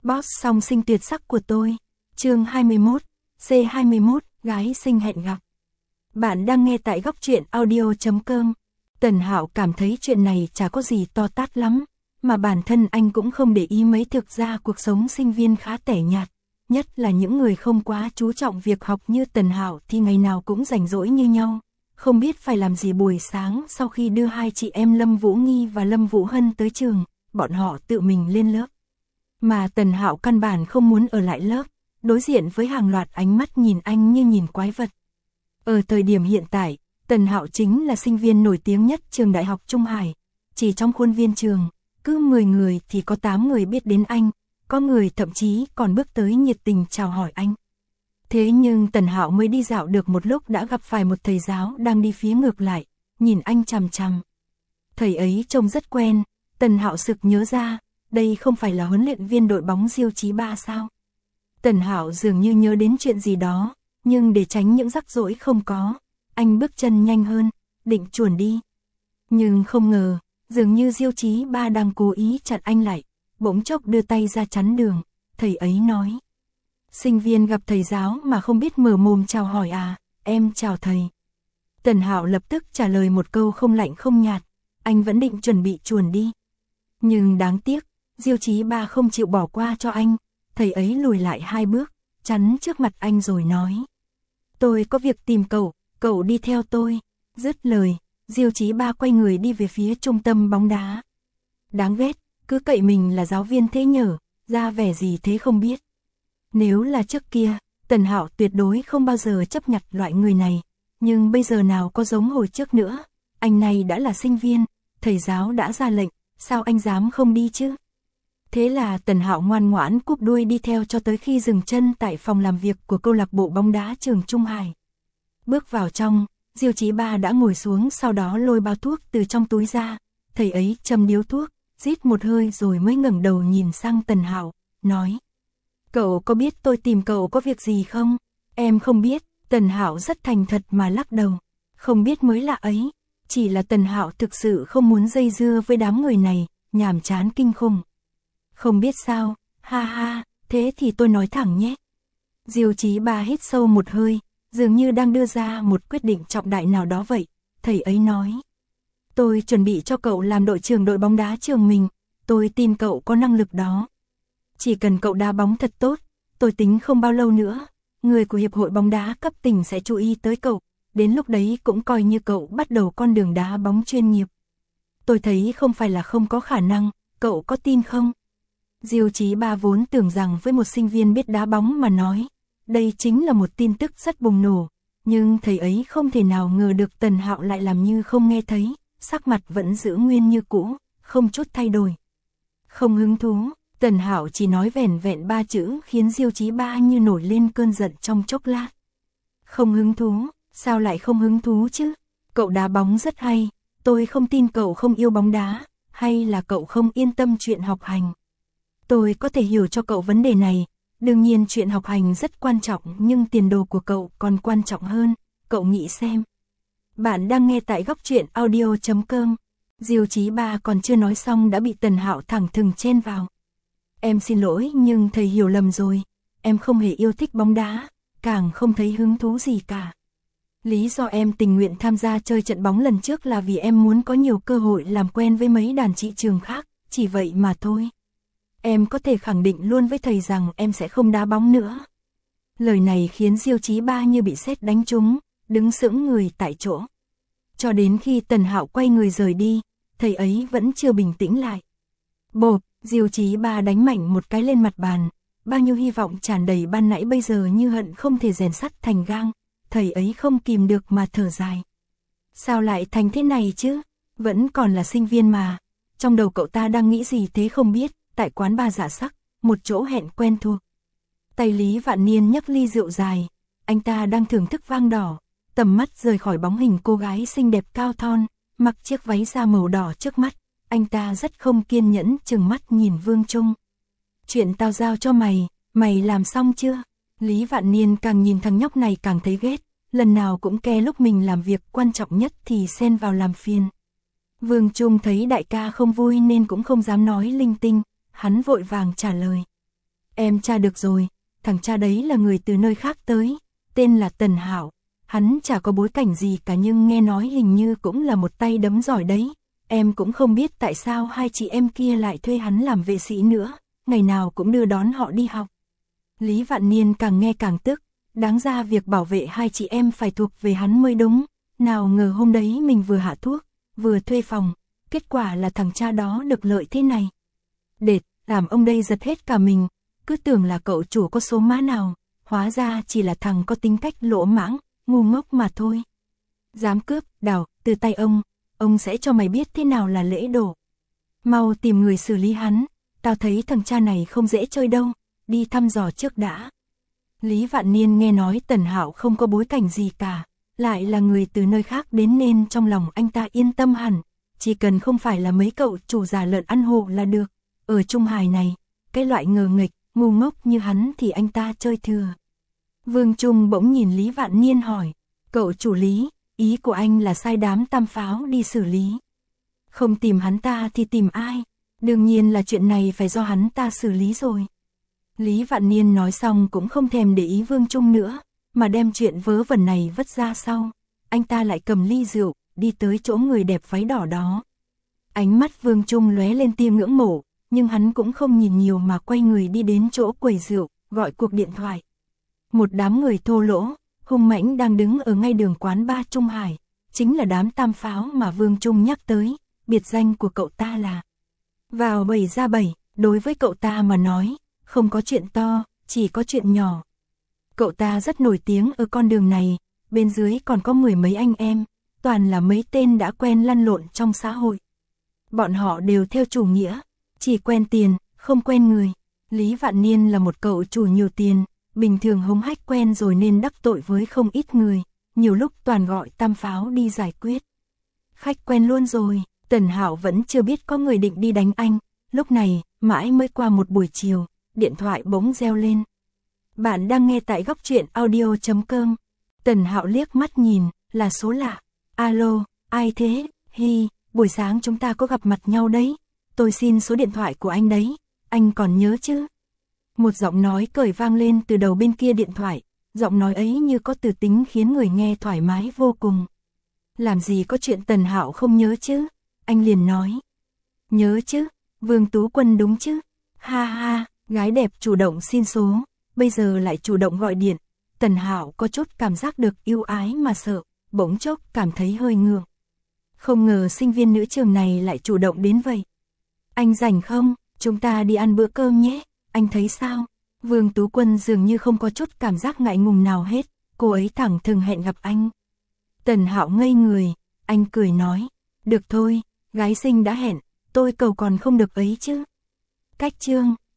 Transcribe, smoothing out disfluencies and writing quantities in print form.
Boss song sinh tuyệt sắc của tôi. Chương 21, C21, gái xinh hẹn gặp. Bạn đang nghe tại góc truyện audio.com. Tần Hạo cảm thấy chuyện này chả có gì to tát lắm, mà bản thân anh cũng không để ý mấy, thực ra cuộc sống sinh viên khá tẻ nhạt, nhất là những người không quá chú trọng việc học như Tần Hạo thì ngày nào cũng rảnh rỗi như nhau, không biết phải làm gì buổi sáng. Sau khi đưa hai chị em Lâm Vũ Nghi và Lâm Vũ Hân tới trường, bọn họ tự mình lên lớp. Mà Tần Hạo căn bản không muốn ở lại lớp, đối diện với hàng loạt ánh mắt nhìn anh như nhìn quái vật. Ở thời điểm hiện tại, Tần Hạo chính là sinh viên nổi tiếng nhất trường Đại học Trung Hải. Chỉ trong khuôn viên trường, cứ 10 người thì có 8 người biết đến anh, có người thậm chí còn bước tới nhiệt tình chào hỏi anh. Thế nhưng Tần Hạo mới đi dạo được một lúc đã gặp phải một thầy giáo đang đi phía ngược lại, nhìn anh chằm chằm. Thầy ấy trông rất quen, Tần Hạo sực nhớ ra, đây không phải là huấn luyện viên đội bóng Diêu Chí Ba sao? Tần Hạo dường như nhớ đến chuyện gì đó, nhưng để tránh những rắc rối không có, anh bước chân nhanh hơn, định chuồn đi. Nhưng không ngờ, dường như Diêu Chí Ba đang cố ý chặn anh lại, bỗng chốc đưa tay ra chắn đường, thầy ấy nói. Sinh viên gặp thầy giáo mà không biết mở mồm chào hỏi à, em chào thầy. Tần Hạo lập tức trả lời một câu không lạnh không nhạt, anh vẫn định chuẩn bị chuồn đi. Nhưng đáng tiếc, Diêu Chí Ba không chịu bỏ qua cho anh, thầy ấy lùi lại 2 bước, chắn trước mặt anh rồi nói. Tôi có việc tìm cậu, cậu đi theo tôi. Dứt lời, Diêu Chí Ba quay người đi về phía trung tâm bóng đá. Đáng ghét, cứ cậy mình là giáo viên thế nhở, ra vẻ gì thế không biết. Nếu là trước kia, Tần Hạo tuyệt đối không bao giờ chấp nhận loại người này, nhưng bây giờ nào có giống hồi trước nữa, anh này đã là sinh viên, thầy giáo đã ra lệnh, sao anh dám không đi chứ? Thế là Tần Hạo ngoan ngoãn cúp đuôi đi theo cho tới khi dừng chân tại phòng làm việc của câu lạc bộ bóng đá trường Trung Hải. Bước vào trong, Diêu Chí Ba đã ngồi xuống, sau đó lôi bao thuốc từ trong túi ra, thầy ấy châm điếu thuốc, rít một hơi rồi mới ngẩng đầu nhìn sang Tần Hạo, nói. Cậu có biết tôi tìm cậu có việc gì không? Em không biết. Tần Hạo rất thành thật mà lắc đầu. Không biết mới lạ ấy. Chỉ là Tần Hạo thực sự không muốn dây dưa với đám người này, nhàm chán kinh khủng. Không biết sao, ha ha, thế thì tôi nói thẳng nhé. Diêu Chí Ba hít sâu một hơi, dường như đang đưa ra một quyết định trọng đại nào đó vậy. Thầy ấy nói. Tôi chuẩn bị cho cậu làm đội trưởng đội bóng đá trường mình, tôi tin cậu có năng lực đó. Chỉ cần cậu đá bóng thật tốt, tôi tính không bao lâu nữa, người của Hiệp hội bóng đá cấp tỉnh sẽ chú ý tới cậu, đến lúc đấy cũng coi như cậu bắt đầu con đường đá bóng chuyên nghiệp. Tôi thấy không phải là không có khả năng, cậu có tin không? Diêu Chí Ba vốn tưởng rằng với một sinh viên biết đá bóng mà nói, đây chính là một tin tức rất bùng nổ, nhưng thầy ấy không thể nào ngờ được Tần Hạo lại làm như không nghe thấy, sắc mặt vẫn giữ nguyên như cũ, không chút thay đổi. Không hứng thú. Tần Hạo chỉ nói vẻn vẹn 3 chữ khiến Diêu Chí Ba như nổi lên cơn giận trong chốc lát. Không hứng thú, sao lại không hứng thú chứ? Cậu đá bóng rất hay, tôi không tin cậu không yêu bóng đá, hay là cậu không yên tâm chuyện học hành. Tôi có thể hiểu cho cậu vấn đề này, đương nhiên chuyện học hành rất quan trọng nhưng tiền đồ của cậu còn quan trọng hơn, cậu nghĩ xem. Bạn đang nghe tại góc truyện audio.com. Diêu Chí Ba còn chưa nói xong đã bị Tần Hạo thẳng thừng chen vào. Em xin lỗi nhưng thầy hiểu lầm rồi, em không hề yêu thích bóng đá, càng không thấy hứng thú gì cả. Lý do em tình nguyện tham gia chơi trận bóng lần trước là vì em muốn có nhiều cơ hội làm quen với mấy đàn chị trường khác, chỉ vậy mà thôi. Em có thể khẳng định luôn với thầy rằng em sẽ không đá bóng nữa. Lời này khiến Diêu Chí Ba như bị sét đánh trúng, đứng sững người tại chỗ. Cho đến khi Tần Hạo quay người rời đi, thầy ấy vẫn chưa bình tĩnh lại. Bộp! Diêu Chí Ba đánh mạnh một cái lên mặt bàn, bao nhiêu hy vọng tràn đầy ban nãy bây giờ như hận không thể rèn sắt thành gang, thầy ấy không kìm được mà thở dài. Sao lại thành thế này chứ, vẫn còn là sinh viên mà, trong đầu cậu ta đang nghĩ gì thế không biết, tại quán bar Dạ Sắc, một chỗ hẹn quen thuộc. Tay Lý Vạn Niên nhấc ly rượu dài, anh ta đang thưởng thức vang đỏ, tầm mắt rời khỏi bóng hình cô gái xinh đẹp cao thon, mặc chiếc váy da màu đỏ trước mắt. Anh ta rất không kiên nhẫn trừng mắt nhìn Vương Trung. Chuyện tao giao cho mày, mày làm xong chưa? Lý Vạn Niên càng nhìn thằng nhóc này càng thấy ghét, lần nào cũng ke lúc mình làm việc quan trọng nhất thì xen vào làm phiền. Vương Trung thấy đại ca không vui nên cũng không dám nói linh tinh, hắn vội vàng trả lời. Em tra được rồi, thằng cha đấy là người từ nơi khác tới, tên là Tần Hạo. Hắn chả có bối cảnh gì cả nhưng nghe nói hình như cũng là một tay đấm giỏi đấy. Em cũng không biết tại sao hai chị em kia lại thuê hắn làm vệ sĩ nữa, ngày nào cũng đưa đón họ đi học. Lý Vạn Niên càng nghe càng tức, đáng ra việc bảo vệ hai chị em phải thuộc về hắn mới đúng. Nào ngờ hôm đấy mình vừa hạ thuốc, vừa thuê phòng, kết quả là thằng cha đó được lợi thế này. Đệt, làm ông đây giật hết cả mình, cứ tưởng là cậu chủ có số má nào, hóa ra chỉ là thằng có tính cách lỗ mãng, ngu ngốc mà thôi. Dám cướp, Đào, từ tay ông sẽ cho mày biết thế nào là lễ độ. Mau tìm người xử lý hắn, tao thấy thằng cha này không dễ chơi đâu, đi thăm dò trước đã. Lý Vạn Niên nghe nói Tần Hạo không có bối cảnh gì cả, lại là người từ nơi khác đến nên trong lòng anh ta yên tâm hẳn, chỉ cần không phải là mấy cậu chủ già lợn ăn hộ là được. Ở Trung Hải này, cái loại ngờ nghịch, ngu ngốc như hắn thì anh ta chơi thừa. Vương Trung bỗng nhìn Lý Vạn Niên hỏi, cậu chủ Lý, ý của anh là sai đám tam pháo đi xử lý. Không tìm hắn ta thì tìm ai? Đương nhiên là chuyện này phải do hắn ta xử lý rồi. Lý Vạn Niên nói xong cũng không thèm để ý Vương Trung nữa, mà đem chuyện vớ vẩn này vứt ra sau. Anh ta lại cầm ly rượu, đi tới chỗ người đẹp váy đỏ đó. Ánh mắt Vương Trung lóe lên tia ngưỡng mộ, nhưng hắn cũng không nhìn nhiều mà quay người đi đến chỗ quầy rượu, gọi cuộc điện thoại. Một đám người thô lỗ, hung mãnh đang đứng ở ngay đường quán bar Trung Hải, chính là đám tam pháo mà Vương Trung nhắc tới, biệt danh của cậu ta là vào 7 ra 7, đối với cậu ta mà nói, không có chuyện to, chỉ có chuyện nhỏ. Cậu ta rất nổi tiếng ở con đường này, bên dưới còn có mười mấy anh em, toàn là mấy tên đã quen lăn lộn trong xã hội. Bọn họ đều theo chủ nghĩa, chỉ quen tiền, không quen người. Lý Vạn Niên là một cậu chủ nhiều tiền, bình thường hống hách quen rồi nên đắc tội với không ít người, nhiều lúc toàn gọi tam pháo đi giải quyết. Khách quen luôn rồi, Tần Hạo vẫn chưa biết có người định đi đánh anh, lúc này, mãi mới qua một buổi chiều, điện thoại bỗng reo lên. Bạn đang nghe tại góc truyện audio.com. Tần Hạo liếc mắt nhìn, là số lạ. Alo, ai thế? Hi, buổi sáng chúng ta có gặp mặt nhau đấy. Tôi xin số điện thoại của anh đấy, anh còn nhớ chứ? Một giọng nói cởi vang lên từ đầu bên kia điện thoại, giọng nói ấy như có từ tính khiến người nghe thoải mái vô cùng. Làm gì có chuyện Tần Hạo không nhớ chứ? Anh liền nói. Nhớ chứ, Vương Tú Quân đúng chứ? Ha ha, gái đẹp chủ động xin số, bây giờ lại chủ động gọi điện. Tần Hạo có chút cảm giác được yêu ái mà sợ, bỗng chốc cảm thấy hơi ngượng. Không ngờ sinh viên nữ trường này lại chủ động đến vậy. Anh rảnh không? Chúng ta đi ăn bữa cơm nhé, anh thấy sao? Vương Tú Quân dường như không có chút cảm giác ngại ngùng nào hết, cô ấy thẳng thừng hẹn gặp anh. Tần Hạo ngây người, anh cười nói, được thôi, gái xinh đã hẹn, tôi cầu còn không được ấy chứ. Cách chương